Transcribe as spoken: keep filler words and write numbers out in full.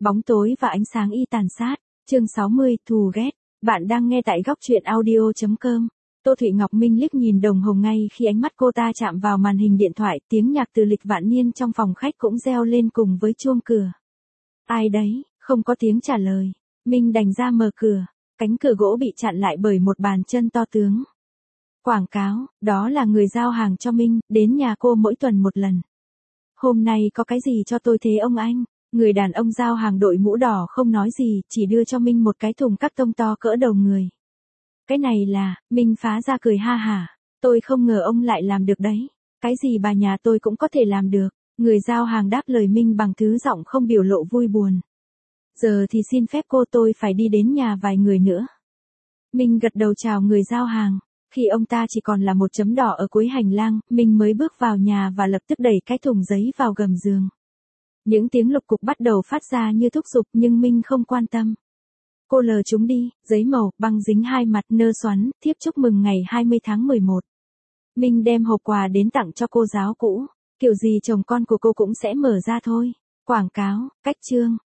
Bóng tối và ánh sáng y tàn sát. Chương sáu mươi, thù ghét. Bạn đang nghe tại góc truyện audio chấm com. Tô Thụy Ngọc Minh liếc nhìn đồng hồ ngay khi ánh mắt cô ta chạm vào màn hình điện thoại, tiếng nhạc từ Lịch Vạn Niên trong phòng khách cũng reo lên cùng với chuông cửa. Ai đấy? Không có tiếng trả lời. Minh đành ra mở cửa. Cánh cửa gỗ bị chặn lại bởi một bàn chân to tướng. Quảng cáo, đó là người giao hàng cho Minh, đến nhà cô mỗi tuần một lần. Hôm nay có cái gì cho tôi thế ông anh? Người đàn ông giao hàng đội mũ đỏ không nói gì, chỉ đưa cho Minh một cái thùng cắt tông to cỡ đầu người. Cái này là, Minh phá ra cười ha hả. Tôi không ngờ ông lại làm được đấy. Cái gì bà nhà tôi cũng có thể làm được. Người giao hàng đáp lời Minh bằng thứ giọng không biểu lộ vui buồn. Giờ thì xin phép cô, tôi phải đi đến nhà vài người nữa. Minh gật đầu chào người giao hàng. Khi ông ta chỉ còn là một chấm đỏ ở cuối hành lang, Minh mới bước vào nhà và lập tức đẩy cái thùng giấy vào gầm giường. Những tiếng lục cục bắt đầu phát ra như thúc giục nhưng Minh không quan tâm. Cô lờ chúng đi, giấy màu, băng dính hai mặt, nơ xoắn, thiếp chúc mừng ngày hai mươi tháng mười một. Minh đem hộp quà đến tặng cho cô giáo cũ. Kiểu gì chồng con của cô cũng sẽ mở ra thôi. Quảng cáo, cách chương,